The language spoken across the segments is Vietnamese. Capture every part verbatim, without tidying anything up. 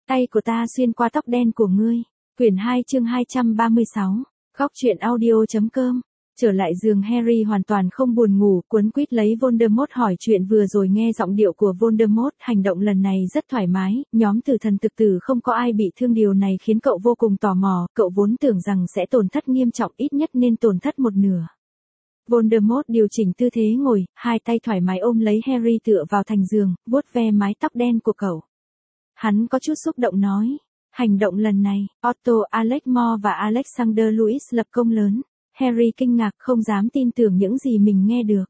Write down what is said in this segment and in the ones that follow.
Tay của ta xuyên qua tóc đen của ngươi. Quyển hai chương hai trăm ba mươi sáu. Góc truyện audio.com. Trở lại giường, Harry hoàn toàn không buồn ngủ, quấn quýt lấy Voldemort hỏi chuyện vừa rồi. Nghe giọng điệu của Voldemort, hành động lần này rất thoải mái, nhóm tử thần thực tử không có ai bị thương, điều này khiến cậu vô cùng tò mò, cậu vốn tưởng rằng sẽ tổn thất nghiêm trọng, ít nhất nên tổn thất một nửa. Voldemort điều chỉnh tư thế ngồi, hai tay thoải mái ôm lấy Harry tựa vào thành giường, vuốt ve mái tóc đen của cậu. Hắn có chút xúc động nói, hành động lần này, Otto Alexmore và Alexander Louis lập công lớn. Harry kinh ngạc, không dám tin tưởng những gì mình nghe được.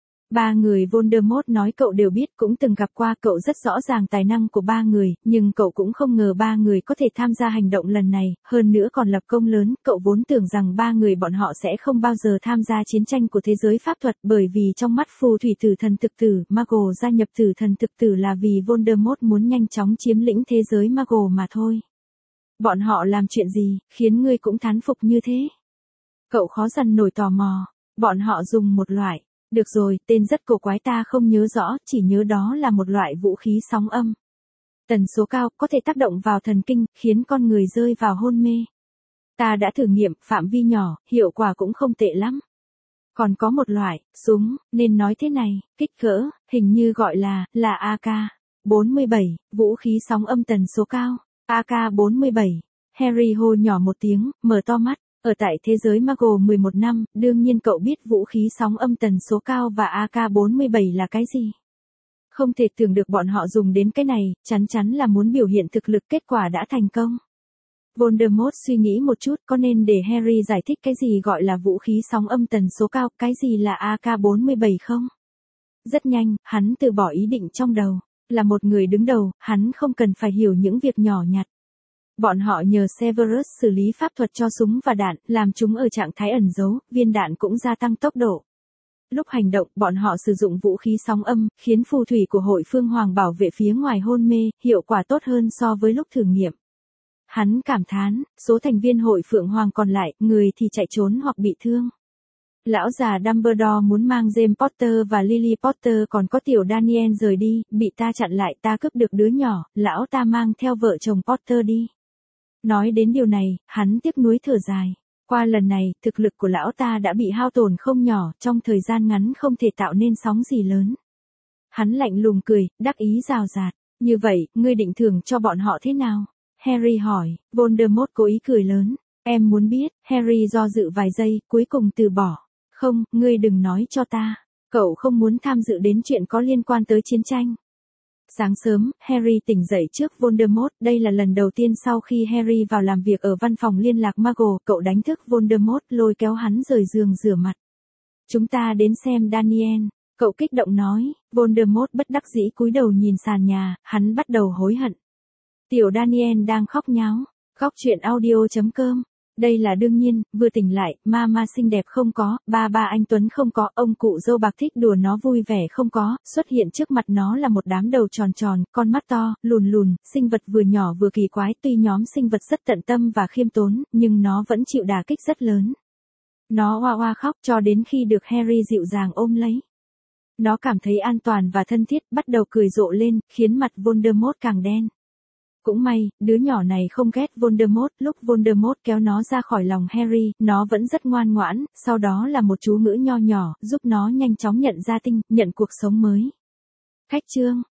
Ba người Voldemort nói cậu đều biết, cũng từng gặp qua, cậu rất rõ ràng tài năng của ba người, nhưng cậu cũng không ngờ ba người có thể tham gia hành động lần này, hơn nữa còn lập công lớn. Cậu vốn tưởng rằng ba người bọn họ sẽ không bao giờ tham gia chiến tranh của thế giới pháp thuật, bởi vì trong mắt phù thủy tử thần thực tử, Muggle gia nhập tử thần thực tử là vì Voldemort muốn nhanh chóng chiếm lĩnh thế giới Muggle mà thôi. Bọn họ làm chuyện gì, khiến ngươi cũng thán phục như thế? Cậu khó dằn nổi tò mò. Bọn họ dùng một loại, được rồi, tên rất cổ quái, ta không nhớ rõ, chỉ nhớ đó là một loại vũ khí sóng âm. Tần số cao, có thể tác động vào thần kinh, khiến con người rơi vào hôn mê. Ta đã thử nghiệm, phạm vi nhỏ, hiệu quả cũng không tệ lắm. Còn có một loại, súng, nên nói thế này, kích cỡ, hình như gọi là, là a K bốn mươi bảy, vũ khí sóng âm tần số cao, a K bốn mươi bảy. Harry hô nhỏ một tiếng, mở to mắt. Ở tại thế giới Muggle mười một năm, đương nhiên cậu biết vũ khí sóng âm tần số cao và a K bốn mươi bảy là cái gì. Không thể tưởng được bọn họ dùng đến cái này, chắn chắn là muốn biểu hiện thực lực, kết quả đã thành công. Voldemort suy nghĩ một chút, có nên để Harry giải thích cái gì gọi là vũ khí sóng âm tần số cao, cái gì là a K bốn mươi bảy không? Rất nhanh, hắn từ bỏ ý định trong đầu. Là một người đứng đầu, hắn không cần phải hiểu những việc nhỏ nhặt. Bọn họ nhờ Severus xử lý pháp thuật cho súng và đạn, làm chúng ở trạng thái ẩn giấu, viên đạn cũng gia tăng tốc độ. Lúc hành động, bọn họ sử dụng vũ khí sóng âm, khiến phù thủy của hội Phương Hoàng bảo vệ phía ngoài hôn mê, hiệu quả tốt hơn so với lúc thử nghiệm. Hắn cảm thán, số thành viên hội Phượng Hoàng còn lại, người thì chạy trốn hoặc bị thương. Lão già Dumbledore muốn mang James Potter và Lily Potter còn có tiểu Daniel rời đi, bị ta chặn lại, ta cướp được đứa nhỏ, lão ta mang theo vợ chồng Potter đi. Nói đến điều này, hắn tiếc nuối thở dài. Qua lần này, thực lực của lão ta đã bị hao tổn không nhỏ, trong thời gian ngắn không thể tạo nên sóng gì lớn. Hắn lạnh lùng cười, đắc ý rào rạt. Như vậy, ngươi định thưởng cho bọn họ thế nào? Harry hỏi. Voldemort cố ý cười lớn. Em muốn biết. Harry do dự vài giây, cuối cùng từ bỏ. Không, ngươi đừng nói cho ta. Cậu không muốn tham dự đến chuyện có liên quan tới chiến tranh. Sáng sớm, Harry tỉnh dậy trước Voldemort, đây là lần đầu tiên sau khi Harry vào làm việc ở văn phòng liên lạc Muggle, cậu đánh thức Voldemort, lôi kéo hắn rời giường rửa mặt. Chúng ta đến xem Daniel, cậu kích động nói. Voldemort bất đắc dĩ cúi đầu nhìn sàn nhà, hắn bắt đầu hối hận. Tiểu Daniel đang khóc nháo. Góc truyện audio.com. Đây là đương nhiên, vừa tỉnh lại, mama xinh đẹp không có, ba ba anh Tuấn không có, ông cụ dâu bạc thích đùa nó vui vẻ không có, xuất hiện trước mặt nó là một đám đầu tròn tròn, con mắt to, lùn lùn, sinh vật vừa nhỏ vừa kỳ quái, tuy nhóm sinh vật rất tận tâm và khiêm tốn, nhưng nó vẫn chịu đả kích rất lớn. Nó oa oa khóc cho đến khi được Harry dịu dàng ôm lấy. Nó cảm thấy an toàn và thân thiết, bắt đầu cười rộ lên, khiến mặt Voldemort càng đen. Cũng may, đứa nhỏ này không ghét Voldemort, lúc Voldemort kéo nó ra khỏi lòng Harry, nó vẫn rất ngoan ngoãn, sau đó là một chú ngữ nho nhỏ, giúp nó nhanh chóng nhận ra tinh, nhận cuộc sống mới. Khách chương.